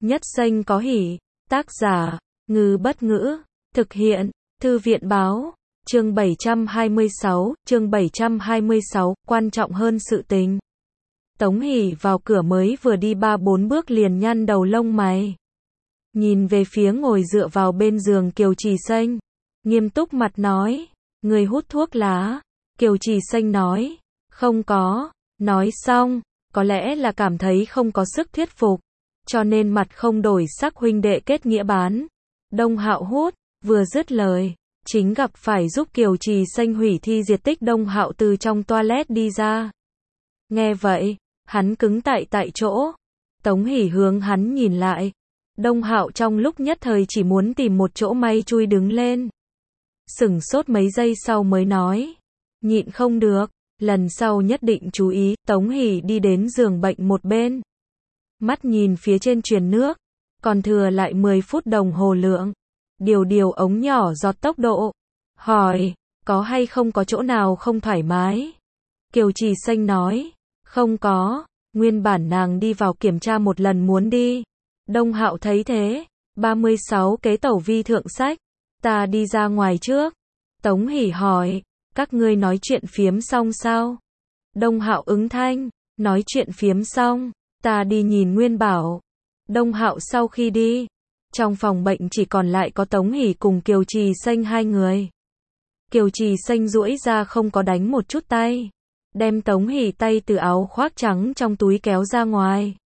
Nhất danh có hỷ. Tác giả, Ngư Bất Ngữ. Thực hiện, Thư viện Báo. Chương 726, quan trọng hơn sự tình. Tống Hỷ vào cửa mới vừa đi 3-4 bước liền nhăn đầu lông mày. Nhìn về phía ngồi dựa vào bên giường Kiều Trì Xanh. Nghiêm túc mặt nói, người hút thuốc lá. Kiều Trì Xanh nói, không có. Nói xong, có lẽ là cảm thấy không có sức thuyết phục, cho nên mặt không đổi sắc huynh đệ kết nghĩa bán. Đông Hạo hút, vừa dứt lời, chính gặp phải giúp Kiều Trì Xanh hủy thi diệt tích Đông Hạo từ trong toilet đi ra. Nghe vậy, hắn cứng tại chỗ. Tống Hỷ hướng hắn nhìn lại. Đông Hạo trong lúc nhất thời chỉ muốn tìm một chỗ may chui đứng lên. Sửng sốt mấy giây sau mới nói, nhịn không được, lần sau nhất định chú ý. Tống Hỷ đi đến giường bệnh một bên, mắt nhìn phía trên truyền nước, còn thừa lại 10 phút đồng hồ lượng. Điều ống nhỏ giọt tốc độ, hỏi, có hay không có chỗ nào không thoải mái? Kiều Trì Xanh nói, không có, nguyên bản nàng đi vào kiểm tra một lần muốn đi. Đông Hạo thấy thế, 36 kế tẩu vi thượng sách, ta đi ra ngoài trước. Tống Hỷ hỏi, các ngươi nói chuyện phiếm xong sao? Đông Hạo ứng thanh, nói chuyện phiếm xong, ta đi nhìn Nguyên Bảo. Đông Hạo sau khi đi, trong phòng bệnh chỉ còn lại có Tống Hỷ cùng Kiều Trì Xanh hai người. Kiều Trì Xanh duỗi ra không có đánh một chút tay, đem Tống Hỷ tay từ áo khoác trắng trong túi kéo ra ngoài.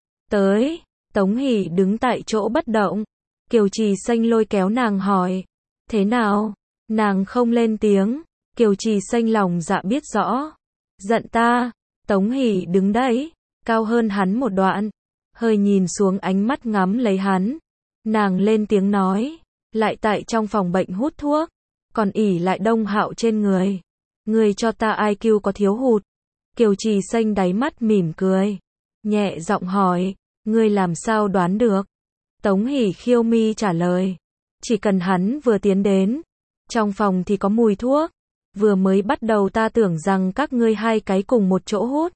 Tới, Tống Hỷ đứng tại chỗ bất động. Kiều Trì Xanh lôi kéo nàng hỏi, thế nào? Nàng không lên tiếng. Kiều Trì Xanh lòng dạ biết rõ. Giận ta. Tống Hỷ đứng đấy, cao hơn hắn một đoạn, hơi nhìn xuống ánh mắt ngắm lấy hắn. Nàng lên tiếng nói, lại tại trong phòng bệnh hút thuốc, còn ỷ lại Đông Hạo trên người. Người cho ta IQ có thiếu hụt. Kiều Trì Xanh đáy mắt mỉm cười, nhẹ giọng hỏi, ngươi làm sao đoán được? Tống Hỷ khiêu mi trả lời, chỉ cần hắn vừa tiến đến, trong phòng thì có mùi thuốc. Vừa mới bắt đầu ta tưởng rằng các ngươi hai cái cùng một chỗ hút.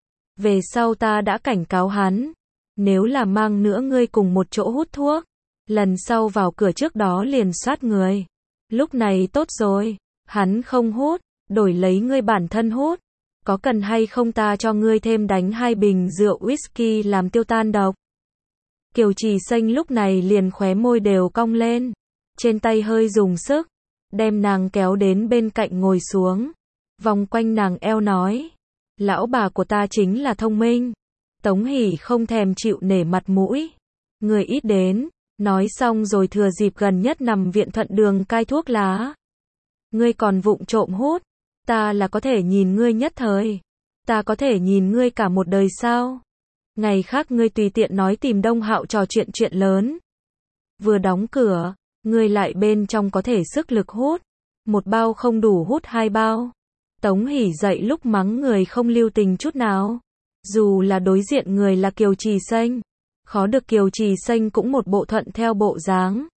Về sau ta đã cảnh cáo hắn, nếu là mang nữa ngươi cùng một chỗ hút thuốc, lần sau vào cửa trước đó liền soát người. Lúc này tốt rồi, hắn không hút, đổi lấy ngươi bản thân hút. Có cần hay không ta cho ngươi thêm đánh 2 bình rượu whisky làm tiêu tan độc? Kiều Trì Xanh lúc này liền khóe môi đều cong lên, trên tay hơi dùng sức, đem nàng kéo đến bên cạnh ngồi xuống, vòng quanh nàng eo nói, lão bà của ta chính là thông minh. Tống Hỷ không thèm chịu nể mặt mũi, người ít đến, nói xong rồi thừa dịp gần nhất nằm viện thuận đường cai thuốc lá. Ngươi còn vụng trộm hút, ta là có thể nhìn ngươi nhất thời, ta có thể nhìn ngươi cả một đời sao? Ngày khác ngươi tùy tiện nói tìm Đông Hạo trò chuyện lớn. Vừa đóng cửa, ngươi lại bên trong có thể sức lực hút, một bao không đủ hút 2 bao. Tống Hỷ dậy lúc mắng người không lưu tình chút nào. Dù là đối diện người là Kiều Trì Xanh, khó được Kiều Trì Xanh cũng một bộ thuận theo bộ dáng.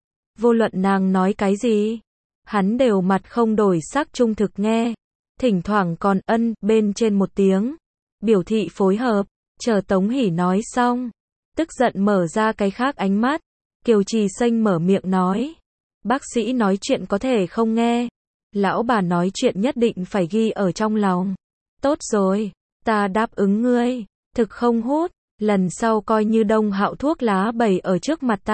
Vô luận nàng nói cái gì, hắn đều mặt không đổi sắc trung thực nghe, thỉnh thoảng còn ân bên trên một tiếng, biểu thị phối hợp. Chờ Tống Hỷ nói xong, tức giận mở ra cái khác ánh mắt. Kiều Trì Xanh mở miệng nói, bác sĩ nói chuyện có thể không nghe, lão bà nói chuyện nhất định phải ghi ở trong lòng. Tốt rồi, ta đáp ứng ngươi, thực không hút, lần sau coi như Đông Hạo thuốc lá bày ở trước mặt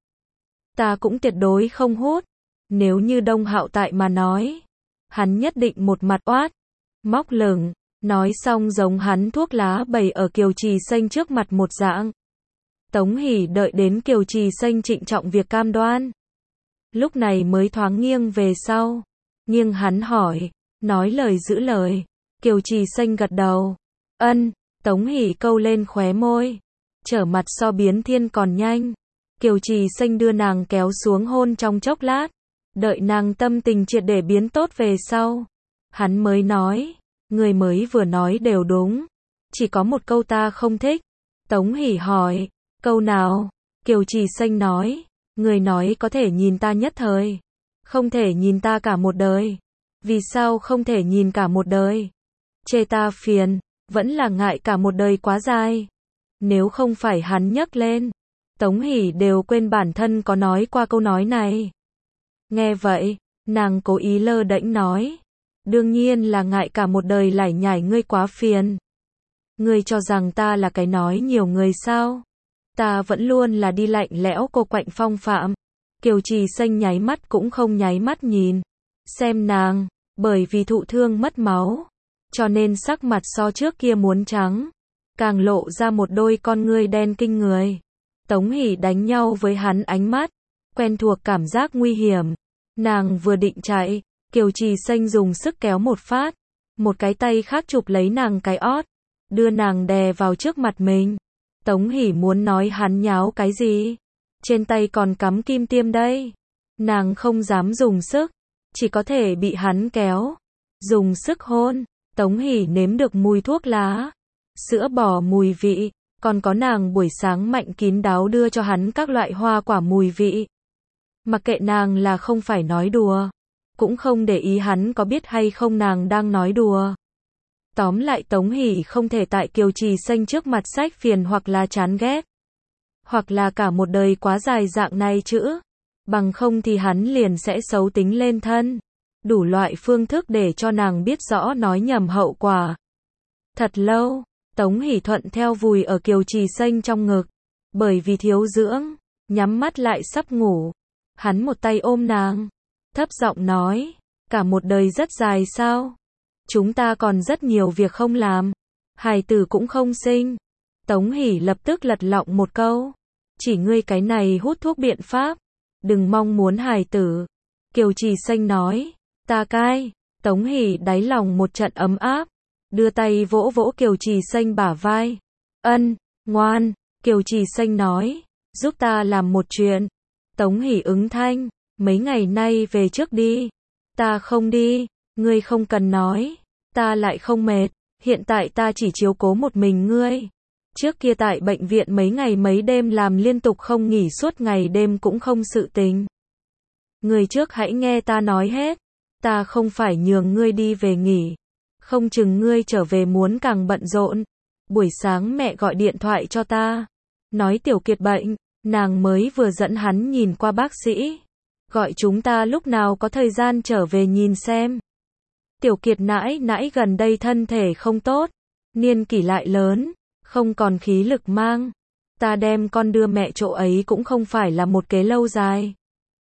ta cũng tuyệt đối không hút. Nếu như Đông Hạo tại mà nói, hắn nhất định một mặt oát, móc lửng. Nói xong giống hắn thuốc lá bày ở Kiều Trì Xanh trước mặt một dạng. Tống Hỷ đợi đến Kiều Trì Xanh trịnh trọng việc cam đoan, lúc này mới thoáng nghiêng về sau, nghiêng hắn hỏi, nói lời giữ lời. Kiều Trì Xanh gật đầu, ân. Tống Hỷ câu lên khóe môi, trở mặt so biến thiên còn nhanh. Kiều Trì Xanh đưa nàng kéo xuống hôn trong chốc lát, đợi nàng tâm tình triệt để biến tốt về sau, hắn mới nói, người mới vừa nói đều đúng, chỉ có một câu ta không thích. Tống Hỷ hỏi, câu nào? Kiều Trì Xanh nói, người nói có thể nhìn ta nhất thời, không thể nhìn ta cả một đời. Vì sao không thể nhìn cả một đời? Chê ta phiền, vẫn là ngại cả một đời quá dài. Nếu không phải hắn nhắc lên, Tống Hỷ đều quên bản thân có nói qua câu nói này. Nghe vậy, nàng cố ý lơ đễnh nói. Đương nhiên là ngại cả một đời lải nhải ngươi quá phiền. Ngươi cho rằng ta là cái nói nhiều người sao? Ta vẫn luôn là đi lạnh lẽo cô quạnh phong phạm. Kiều Trì Xanh nháy mắt cũng không nháy mắt nhìn. Xem nàng, bởi vì thụ thương mất máu. Cho nên sắc mặt so trước kia muốn trắng. Càng lộ ra một đôi con ngươi đen kinh người. Tống Hỷ đánh nhau với hắn ánh mắt. Quen thuộc cảm giác nguy hiểm. Nàng vừa định chạy. Kiều Trì Xanh dùng sức kéo một phát. Một cái tay khác chụp lấy nàng cái ót. Đưa nàng đè vào trước mặt mình. Tống Hỷ muốn nói hắn nháo cái gì? Trên tay còn cắm kim tiêm đây. Nàng không dám dùng sức. Chỉ có thể bị hắn kéo. Dùng sức hôn. Tống Hỷ nếm được mùi thuốc lá. Sữa bò mùi vị. Còn có nàng buổi sáng mạnh kín đáo đưa cho hắn các loại hoa quả mùi vị. Mặc kệ nàng là không phải nói đùa. Cũng không để ý hắn có biết hay không nàng đang nói đùa. Tóm lại Tống Hỷ không thể tại Kiều Trì Xanh trước mặt sách phiền hoặc là chán ghét. Hoặc là cả một đời quá dài dạng này chữ. Bằng không thì hắn liền sẽ xấu tính lên thân. Đủ loại phương thức để cho nàng biết rõ nói nhầm hậu quả. Thật lâu, Tống Hỷ thuận theo vùi ở Kiều Trì Xanh trong ngực. Bởi vì thiếu dưỡng, nhắm mắt lại sắp ngủ. Hắn một tay ôm nàng. Thấp giọng nói, cả một đời rất dài sao? Chúng ta còn rất nhiều việc không làm. Hài tử cũng không sinh. Tống Hỷ lập tức lật lọng một câu. Chỉ ngươi cái này hút thuốc biện pháp. Đừng mong muốn hài tử. Kiều Trì Xanh nói. Ta cai. Tống Hỷ đáy lòng một trận ấm áp. Đưa tay vỗ vỗ Kiều Trì Xanh bả vai. Ân, ngoan. Kiều Trì Xanh nói. Giúp ta làm một chuyện. Tống Hỷ ứng thanh. Mấy ngày nay về trước đi. Ta không đi. Ngươi không cần nói. Ta lại không mệt. Hiện tại ta chỉ chiếu cố một mình ngươi. Trước kia tại bệnh viện mấy ngày mấy đêm làm liên tục không nghỉ suốt ngày đêm cũng không sự tình. Ngươi trước hãy nghe ta nói hết. Ta không phải nhường ngươi đi về nghỉ. Không chừng ngươi trở về muốn càng bận rộn. Buổi sáng mẹ gọi điện thoại cho ta. Nói Tiểu Kiệt bệnh. Nàng mới vừa dẫn hắn nhìn qua bác sĩ. Gọi chúng ta lúc nào có thời gian trở về nhìn xem. Tiểu Kiệt nãi nãi gần đây thân thể không tốt. Niên kỷ lại lớn. Không còn khí lực mang. Ta đem con đưa mẹ chỗ ấy cũng không phải là một kế lâu dài.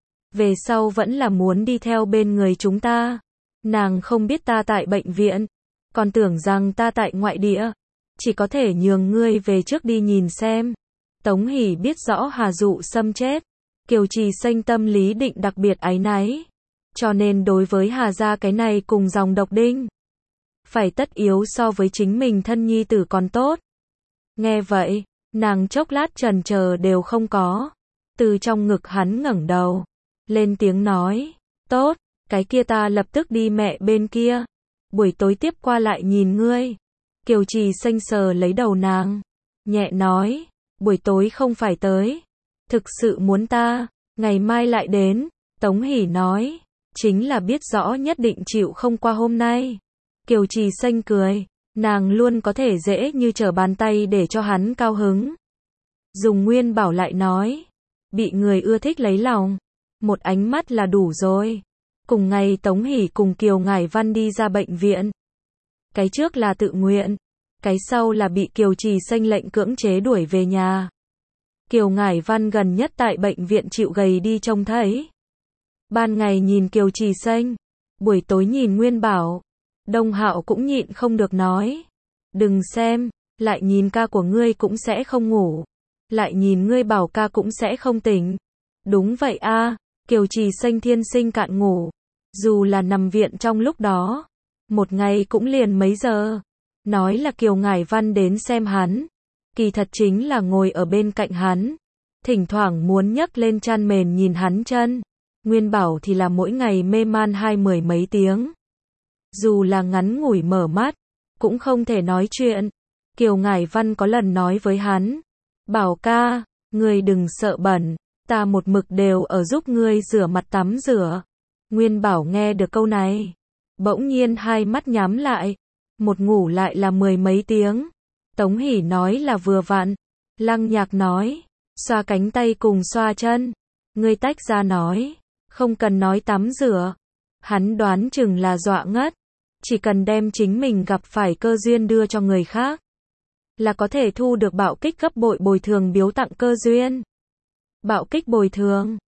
Về sau vẫn là muốn đi theo bên người chúng ta. Nàng không biết ta tại bệnh viện. Còn tưởng rằng ta tại ngoại địa. Chỉ có thể nhường ngươi về trước đi nhìn xem. Tống Hỷ biết rõ Hà Dụ Sâm chết. Kiều Trì Xanh tâm lý định đặc biệt áy náy. Cho nên đối với Hà gia cái này cùng dòng độc đinh. Phải tất yếu so với chính mình thân nhi tử còn tốt. Nghe vậy, nàng chốc lát chần chờ đều không có. Từ trong ngực hắn ngẩng đầu. Lên tiếng nói. Tốt, cái kia ta lập tức đi mẹ bên kia. Buổi tối tiếp qua lại nhìn ngươi. Kiều Trì Xanh sờ lấy đầu nàng. Nhẹ nói. Buổi tối không phải tới. Thực sự muốn ta. Ngày mai lại đến. Tống Hỷ nói. Chính là biết rõ nhất định chịu không qua hôm nay. Kiều Trì Xanh cười. Nàng luôn có thể dễ như trở bàn tay để cho hắn cao hứng. Dùng Nguyên Bảo lại nói. Bị người ưa thích lấy lòng. Một ánh mắt là đủ rồi. Cùng ngày Tống Hỷ cùng Kiều Ngải Văn đi ra bệnh viện. Cái trước là tự nguyện. Cái sau là bị Kiều Trì Xanh lệnh cưỡng chế đuổi về nhà. Kiều Ngải Văn gần nhất tại bệnh viện chịu gầy đi trông thấy. Ban ngày nhìn Kiều Trì Xanh. Buổi tối nhìn Nguyên Bảo. Đông Hạo cũng nhịn không được nói. Đừng xem, lại nhìn ca của ngươi cũng sẽ không ngủ. Lại nhìn ngươi bảo ca cũng sẽ không tỉnh. Đúng vậy a, Kiều Trì Xanh thiên sinh cạn ngủ. Dù là nằm viện trong lúc đó. Một ngày cũng liền mấy giờ. Nói là Kiều Ngải Văn đến xem hắn. Kỳ thật chính là ngồi ở bên cạnh hắn. Thỉnh thoảng muốn nhấc lên chăn mền nhìn hắn chân. Nguyên Bảo thì là mỗi ngày mê man 20 mấy tiếng. Dù là ngắn ngủi mở mắt, cũng không thể nói chuyện. Kiều Ngải Văn có lần nói với hắn. Bảo ca, ngươi đừng sợ bẩn. Ta một mực đều ở giúp ngươi rửa mặt tắm rửa. Nguyên Bảo nghe được câu này. Bỗng nhiên hai mắt nhắm lại. Một ngủ lại là 10 mấy tiếng. Tống Hỷ nói là vừa vặn. Lăng Nhạc nói. xoa cánh tay cùng xoa chân. Ngươi tách ra nói, không cần nói tắm rửa. Hắn đoán chừng là dọa ngất, chỉ cần đem chính mình gặp phải cơ duyên đưa cho người khác, là có thể thu được bạo kích gấp bội bồi thường biếu tặng cơ duyên. Bạo kích bồi thường.